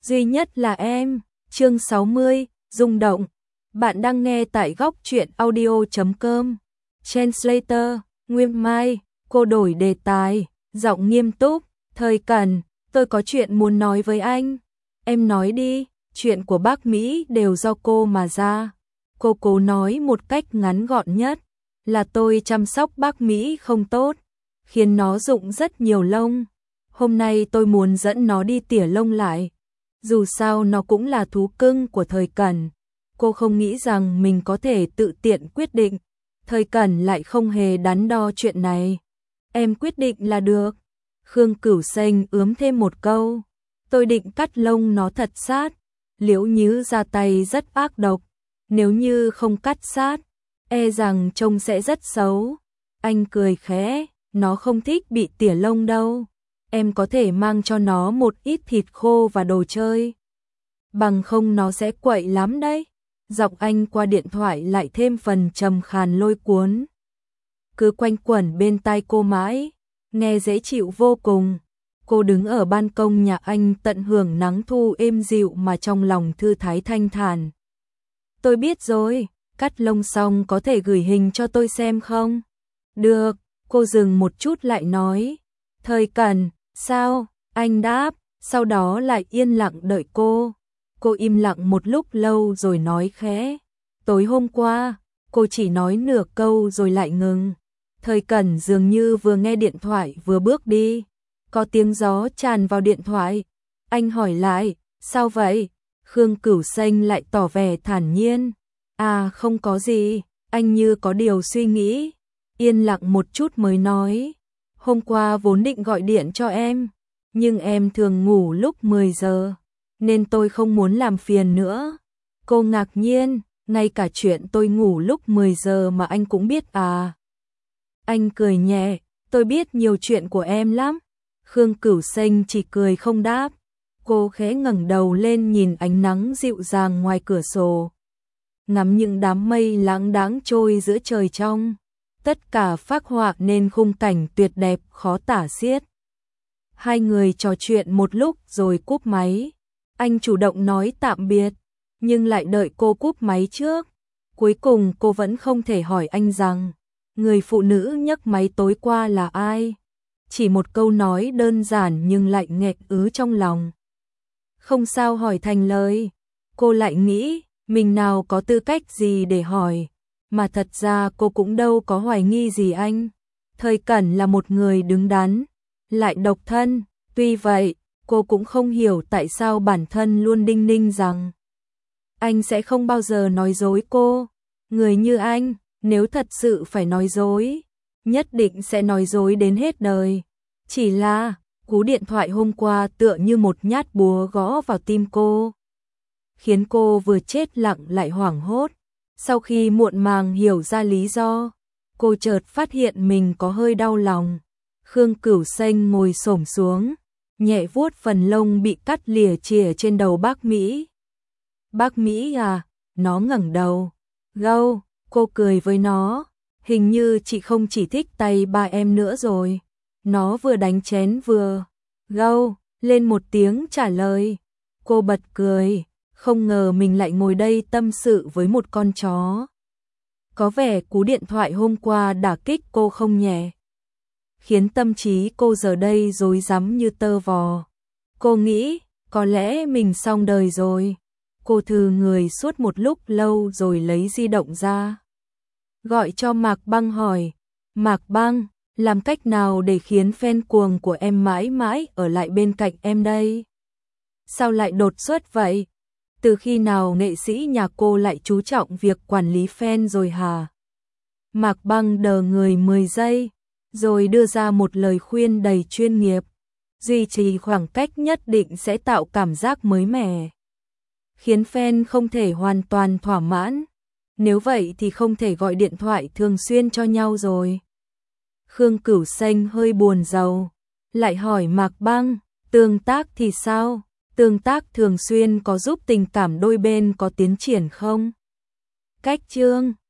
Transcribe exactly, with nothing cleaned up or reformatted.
duy nhất là em. Chương sáu mươi, rung động. Bạn đang nghe tại góc truyện audio chấm com. Translator, Nguyên Mai, cô đổi đề tài, giọng nghiêm túc, Thời Cẩn, tôi có chuyện muốn nói với anh. Em nói đi, chuyện của bác Mỹ đều do cô mà ra. Cô cố nói một cách ngắn gọn nhất, là tôi chăm sóc bác Mỹ không tốt, khiến nó rụng rất nhiều lông. Hôm nay tôi muốn dẫn nó đi tỉa lông lại. Dù sao nó cũng là thú cưng của Thời Cẩn. Cô không nghĩ rằng mình có thể tự tiện quyết định. Thời Cẩn lại không hề đắn đo chuyện này. Em quyết định là được. Khương Cửu Xanh ướm thêm một câu. Tôi định cắt lông nó thật sát. Liễu Nhứ ra tay rất ác độc. Nếu như không cắt sát, e rằng trông sẽ rất xấu. Anh cười khẽ, nó không thích bị tỉa lông đâu. Em có thể mang cho nó một ít thịt khô và đồ chơi. Bằng không nó sẽ quậy lắm đấy. Giọng anh qua điện thoại lại thêm phần trầm khàn lôi cuốn. Cứ quanh quẩn bên tai cô mãi, nghe dễ chịu vô cùng. Cô đứng ở ban công nhà anh tận hưởng nắng thu êm dịu mà trong lòng thư thái thanh thản. Tôi biết rồi, cắt lông xong có thể gửi hình cho tôi xem không? Được, cô dừng một chút lại nói. Thời Cẩn, sao? Anh đáp, sau đó lại yên lặng đợi cô. Cô im lặng một lúc lâu rồi nói khẽ. Tối hôm qua, cô chỉ nói nửa câu rồi lại ngừng. Thời Cẩn dường như vừa nghe điện thoại vừa bước đi. Có tiếng gió tràn vào điện thoại. Anh hỏi lại, sao vậy? Khương Cửu Xanh lại tỏ vẻ thản nhiên. À không có gì, anh như có điều suy nghĩ. Yên lặng một chút mới nói. Hôm qua vốn định gọi điện cho em, nhưng em thường ngủ lúc mười giờ, nên tôi không muốn làm phiền nữa. Cô ngạc nhiên, ngay cả chuyện tôi ngủ lúc mười giờ mà anh cũng biết à? Anh cười nhẹ, tôi biết nhiều chuyện của em lắm. Khương Cửu Xanh chỉ cười không đáp. Cô khẽ ngẩng đầu lên nhìn ánh nắng dịu dàng ngoài cửa sổ. Ngắm những đám mây lãng đãng trôi giữa trời trong. Tất cả phác họa nên khung cảnh tuyệt đẹp khó tả xiết. Hai người trò chuyện một lúc rồi cúp máy. Anh chủ động nói tạm biệt, nhưng lại đợi cô cúp máy trước. Cuối cùng cô vẫn không thể hỏi anh rằng, người phụ nữ nhấc máy tối qua là ai? Chỉ một câu nói đơn giản nhưng lại nghẹn ứ trong lòng. Không sao hỏi thành lời. Cô lại nghĩ, mình nào có tư cách gì để hỏi. Mà thật ra cô cũng đâu có hoài nghi gì anh. Thời Cẩn là một người đứng đắn, lại độc thân. Tuy vậy, cô cũng không hiểu tại sao bản thân luôn đinh ninh rằng anh sẽ không bao giờ nói dối cô. Người như anh, nếu thật sự phải nói dối, nhất định sẽ nói dối đến hết đời. Chỉ là, cú điện thoại hôm qua tựa như một nhát búa gõ vào tim cô, khiến cô vừa chết lặng lại hoảng hốt. Sau khi muộn màng hiểu ra lý do, cô chợt phát hiện mình có hơi đau lòng. Khương Cửu Xanh ngồi xổm xuống, nhẹ vuốt phần lông bị cắt lìa chìa trên đầu bác Mỹ. Bác Mỹ à? Nó ngẩng đầu. Gâu, cô cười với nó. Hình như chị không chỉ thích tay ba em nữa rồi. Nó vừa đánh chén vừa gâu lên một tiếng trả lời. Cô bật cười. Không ngờ mình lại ngồi đây tâm sự với một con chó. Có vẻ cú điện thoại hôm qua đả kích cô không nhẹ, khiến tâm trí cô giờ đây rối rắm như tơ vò. Cô nghĩ, có lẽ mình xong đời rồi. Cô thừ người suốt một lúc lâu rồi lấy di động ra. Gọi cho Mạc Băng hỏi, Mạc Băng, làm cách nào để khiến fan cuồng của em mãi mãi ở lại bên cạnh em đây? Sao lại đột xuất vậy? Từ khi nào nghệ sĩ nhà cô lại chú trọng việc quản lý fan rồi hả? Mạc Băng đờ người mười giây, rồi đưa ra một lời khuyên đầy chuyên nghiệp. Duy trì khoảng cách nhất định sẽ tạo cảm giác mới mẻ, khiến fan không thể hoàn toàn thỏa mãn. Nếu vậy thì không thể gọi điện thoại thường xuyên cho nhau rồi. Khương Cửu Xanh hơi buồn rầu, lại hỏi Mạc Băng, tương tác thì sao? Tương tác thường xuyên có giúp tình cảm đôi bên có tiến triển không? Cách chương